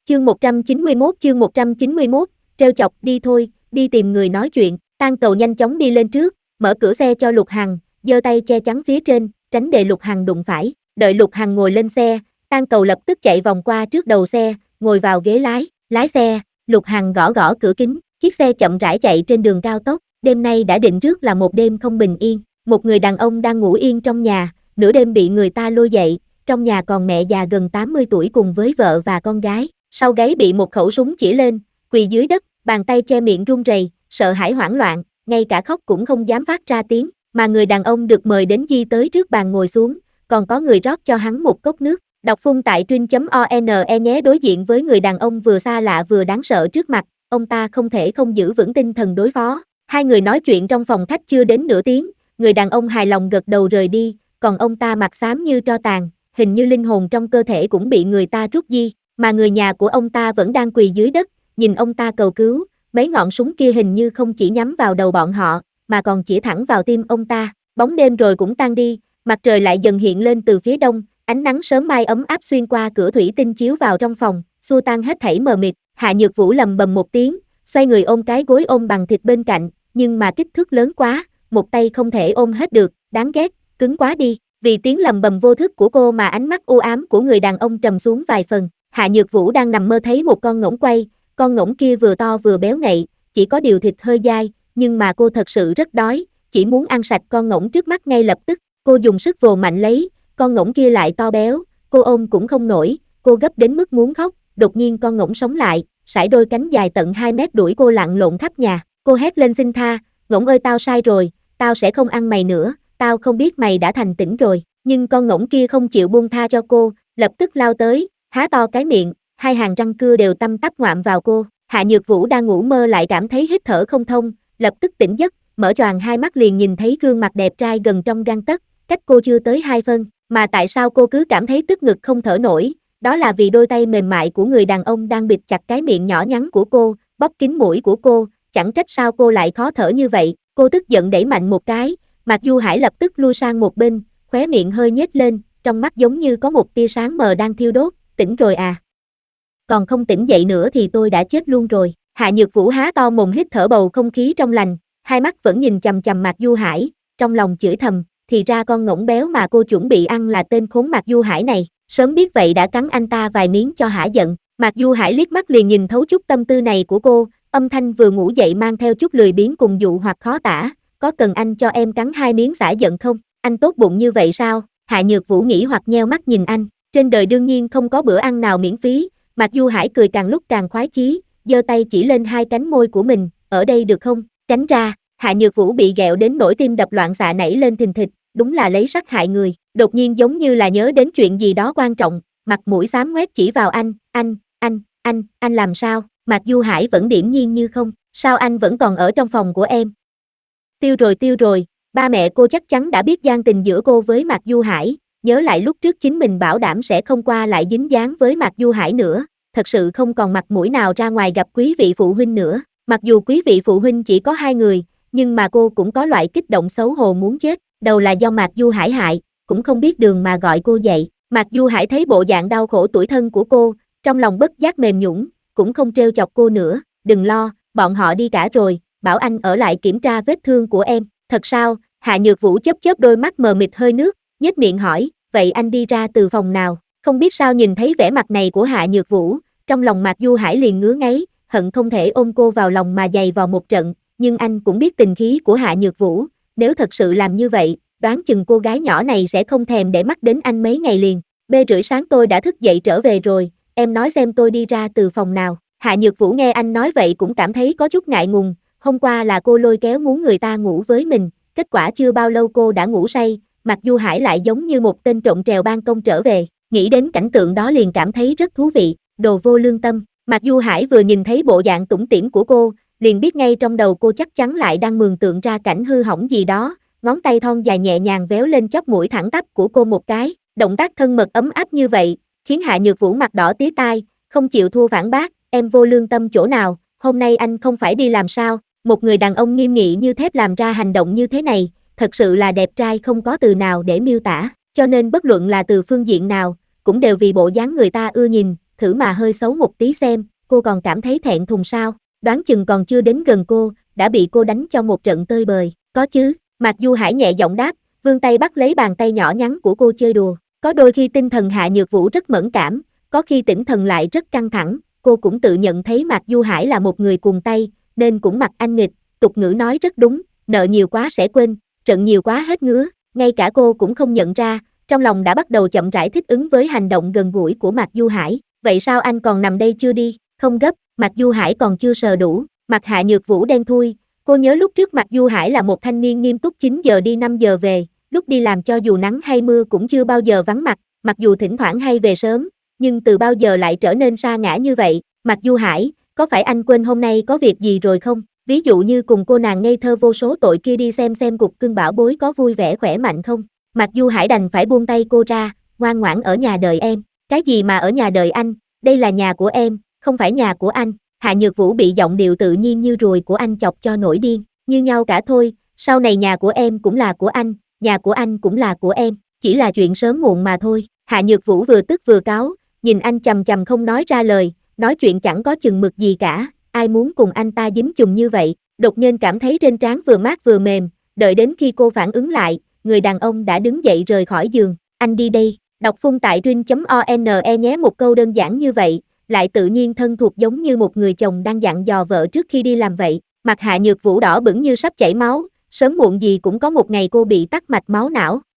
chương 191, trêu chọc, đi thôi, đi tìm người nói chuyện, Tang Cầu nhanh chóng đi lên trước, mở cửa xe cho Lục Hằng, giơ tay che chắn phía trên, tránh để Lục Hằng đụng phải, đợi Lục Hằng ngồi lên xe, Tang Cầu lập tức chạy vòng qua trước đầu xe, ngồi vào ghế lái xe, Lục Hằng gõ gõ cửa kính, chiếc xe chậm rãi chạy trên đường cao tốc, đêm nay đã định trước là một đêm không bình yên, một người đàn ông đang ngủ yên trong nhà, nửa đêm bị người ta lôi dậy, trong nhà còn mẹ già gần 80 tuổi cùng với vợ và con gái, sau gáy bị một khẩu súng chỉ lên, quỳ dưới đất, bàn tay che miệng run rẩy, sợ hãi hoảng loạn, ngay cả khóc cũng không dám phát ra tiếng, mà người đàn ông được mời đến di tới trước bàn ngồi xuống, còn có người rót cho hắn một cốc nước. Đọc phun tại truyện.one nhé. Đối diện với người đàn ông vừa xa lạ vừa đáng sợ trước mặt, ông ta không thể không giữ vững tinh thần đối phó. Hai người nói chuyện trong phòng khách chưa đến nửa tiếng, người đàn ông hài lòng gật đầu rời đi, còn ông ta mặt xám như tro tàn, hình như linh hồn trong cơ thể cũng bị người ta rút di, mà người nhà của ông ta vẫn đang quỳ dưới đất, nhìn ông ta cầu cứu, mấy ngọn súng kia hình như không chỉ nhắm vào đầu bọn họ, mà còn chỉ thẳng vào tim ông ta. Bóng đêm rồi cũng tan đi, mặt trời lại dần hiện lên từ phía đông, ánh nắng sớm mai ấm áp xuyên qua cửa thủy tinh chiếu vào trong phòng, xua tan hết thảy mờ mịt. Hạ Nhược Vũ lầm bầm một tiếng, xoay người ôm cái gối ôm bằng thịt bên cạnh, nhưng mà kích thước lớn quá, một tay không thể ôm hết được, đáng ghét, cứng quá đi. Vì tiếng lầm bầm vô thức của cô mà ánh mắt u ám của người đàn ông trầm xuống vài phần. Hạ Nhược Vũ đang nằm mơ thấy một con ngỗng quay, con ngỗng kia vừa to vừa béo ngậy, chỉ có điều thịt hơi dai, nhưng mà cô thật sự rất đói, chỉ muốn ăn sạch con ngỗng trước mắt ngay lập tức. Cô dùng sức vồ mạnh lấy, con ngỗng kia lại to béo, cô ôm cũng không nổi, cô gấp đến mức muốn khóc. Đột nhiên con ngỗng sống lại, sải đôi cánh dài tận 2 mét đuổi cô lặn lộn khắp nhà. Cô hét lên xin tha, ngỗng ơi tao sai rồi, tao sẽ không ăn mày nữa, tao không biết mày đã thành tỉnh rồi. Nhưng con ngỗng kia không chịu buông tha cho cô, lập tức lao tới, há to cái miệng, hai hàng răng cưa đều tăm tắp ngoạm vào cô. Hạ Nhược Vũ đang ngủ mơ lại cảm thấy hít thở không thông, lập tức tỉnh giấc, mở choàng hai mắt liền nhìn thấy gương mặt đẹp trai gần trong gang tấc, cách cô chưa tới 2 phân, mà tại sao cô cứ cảm thấy tức ngực không thở nổi, đó là vì đôi tay mềm mại của người đàn ông đang bịt chặt cái miệng nhỏ nhắn của cô, bóp kín mũi của cô, chẳng trách sao cô lại khó thở như vậy. Cô tức giận đẩy mạnh một cái, Mạc Du Hải lập tức lui sang một bên, khóe miệng hơi nhếch lên, trong mắt giống như có một tia sáng mờ đang thiêu đốt. Tỉnh rồi à? Còn không tỉnh dậy nữa thì tôi đã chết luôn rồi. Hạ Nhược Vũ há to mồm hít thở bầu không khí trong lành, hai mắt vẫn nhìn chằm chằm Mạc Du Hải, trong lòng chửi thầm, thì ra con ngỗng béo mà cô chuẩn bị ăn là tên khốn Mạc Du Hải này, sớm biết vậy đã cắn anh ta vài miếng cho hả giận. Mạc Du Hải liếc mắt liền nhìn thấu chút tâm tư này của cô, âm thanh vừa ngủ dậy mang theo chút lười biếng cùng dụ hoặc khó tả, có cần anh cho em cắn 2 miếng xả giận không? Anh tốt bụng như vậy sao? Hạ Nhược Vũ nghĩ hoặc nheo mắt nhìn anh, trên đời đương nhiên không có bữa ăn nào miễn phí. Mạc Du Hải cười càng lúc càng khoái chí, giơ tay chỉ lên hai cánh môi của mình, ở đây được không? Tránh ra. Hạ Nhược Vũ bị ghẹo đến nỗi tim đập loạn xạ nảy lên thình thịch, đúng là lấy sắc hại người. Đột nhiên giống như là nhớ đến chuyện gì đó quan trọng, mặt mũi xám ngoét chỉ vào anh làm sao? Mạc Du Hải vẫn điềm nhiên như không, sao anh vẫn còn ở trong phòng của em? Tiêu rồi, ba mẹ cô chắc chắn đã biết gian tình giữa cô với Mạc Du Hải, nhớ lại lúc trước chính mình bảo đảm sẽ không qua lại dính dáng với Mạc Du Hải nữa, thật sự không còn mặt mũi nào ra ngoài gặp quý vị phụ huynh nữa. Mặc dù quý vị phụ huynh chỉ có 2 người, nhưng mà cô cũng có loại kích động xấu hổ muốn chết, đầu là do Mạc Du Hải hại, cũng không biết đường mà gọi cô dậy. Mạc Du Hải thấy bộ dạng đau khổ tủi thân của cô, trong lòng bất giác mềm nhũn, cũng không trêu chọc cô nữa, đừng lo, bọn họ đi cả rồi, bảo anh ở lại kiểm tra vết thương của em. Thật sao? Hạ Nhược Vũ chớp chớp đôi mắt mờ mịt hơi nước, nhếch miệng hỏi, vậy anh đi ra từ phòng nào? Không biết sao nhìn thấy vẻ mặt này của Hạ Nhược Vũ, trong lòng Mạc Du Hải liền ngứa ngáy, hận không thể ôm cô vào lòng mà giày vào một trận, nhưng anh cũng biết tình khí của Hạ Nhược Vũ, nếu thật sự làm như vậy, đoán chừng cô gái nhỏ này sẽ không thèm để mắt đến anh mấy ngày liền. B rưỡi sáng tôi đã thức dậy trở về rồi, em nói xem tôi đi ra từ phòng nào? Hạ Nhược Vũ nghe anh nói vậy cũng cảm thấy có chút ngại ngùng, hôm qua là cô lôi kéo muốn người ta ngủ với mình, kết quả chưa bao lâu cô đã ngủ say, Mạc Du Hải lại giống như một tên trộm trèo ban công trở về, nghĩ đến cảnh tượng đó liền cảm thấy rất thú vị, đồ vô lương tâm. Mạc Du Hải vừa nhìn thấy bộ dạng tủm tỉm của cô, liền biết ngay trong đầu cô chắc chắn lại đang mường tượng ra cảnh hư hỏng gì đó, ngón tay thon dài nhẹ nhàng véo lên chóp mũi thẳng tắp của cô một cái, động tác thân mật ấm áp như vậy, khiến Hạ Nhược Vũ mặt đỏ tía tai, không chịu thua phản bác, em vô lương tâm chỗ nào, hôm nay anh không phải đi làm sao? Một người đàn ông nghiêm nghị như thép làm ra hành động như thế này, thật sự là đẹp trai không có từ nào để miêu tả, cho nên bất luận là từ phương diện nào, cũng đều vì bộ dáng người ta ưa nhìn, thử mà hơi xấu một tí xem, cô còn cảm thấy thẹn thùng sao, đoán chừng còn chưa đến gần cô, đã bị cô đánh cho một trận tơi bời, có chứ, Mạc Du Hải nhẹ giọng đáp, vươn tay bắt lấy bàn tay nhỏ nhắn của cô chơi đùa, có đôi khi tinh thần Hạ Nhược Vũ rất mẫn cảm, có khi tinh thần lại rất căng thẳng, cô cũng tự nhận thấy Mạc Du Hải là một người cuồng tay, nên cũng mặc anh nghịch, tục ngữ nói rất đúng, nợ nhiều quá sẽ quên, trận nhiều quá hết ngứa, ngay cả cô cũng không nhận ra, trong lòng đã bắt đầu chậm rãi thích ứng với hành động gần gũi của Mạc Du Hải, vậy sao anh còn nằm đây chưa đi, không gấp, Mạc Du Hải còn chưa sờ đủ, mặt Hạ Nhược Vũ đen thui, cô nhớ lúc trước Mạc Du Hải là một thanh niên nghiêm túc 9 giờ đi 5 giờ về, lúc đi làm cho dù nắng hay mưa cũng chưa bao giờ vắng mặt, mặc dù thỉnh thoảng hay về sớm, nhưng từ bao giờ lại trở nên sa ngã như vậy, Mạc Du Hải, có phải anh quên hôm nay có việc gì rồi không? Ví dụ như cùng cô nàng ngây thơ vô số tội kia đi xem cục cưng bảo bối có vui vẻ khỏe mạnh không? Mạc Du Hải đành phải buông tay cô ra, ngoan ngoãn ở nhà đợi em. Cái gì mà ở nhà đợi anh, đây là nhà của em, không phải nhà của anh. Hạ Nhược Vũ bị giọng điệu tự nhiên như ruồi của anh chọc cho nổi điên, như nhau cả thôi, sau này nhà của em cũng là của anh, nhà của anh cũng là của em, chỉ là chuyện sớm muộn mà thôi. Hạ Nhược Vũ vừa tức vừa cáu, nhìn anh chằm chằm không nói ra lời, nói chuyện chẳng có chừng mực gì cả, ai muốn cùng anh ta dính chùm như vậy, đột nhiên cảm thấy trên trán vừa mát vừa mềm, đợi đến khi cô phản ứng lại, người đàn ông đã đứng dậy rời khỏi giường, anh đi đây, đọc phun tại rin.one nhé, một câu đơn giản như vậy, lại tự nhiên thân thuộc giống như một người chồng đang dặn dò vợ trước khi đi làm vậy, mặt Hạ Nhược Vũ đỏ bừng như sắp chảy máu, sớm muộn gì cũng có một ngày cô bị tắc mạch máu não,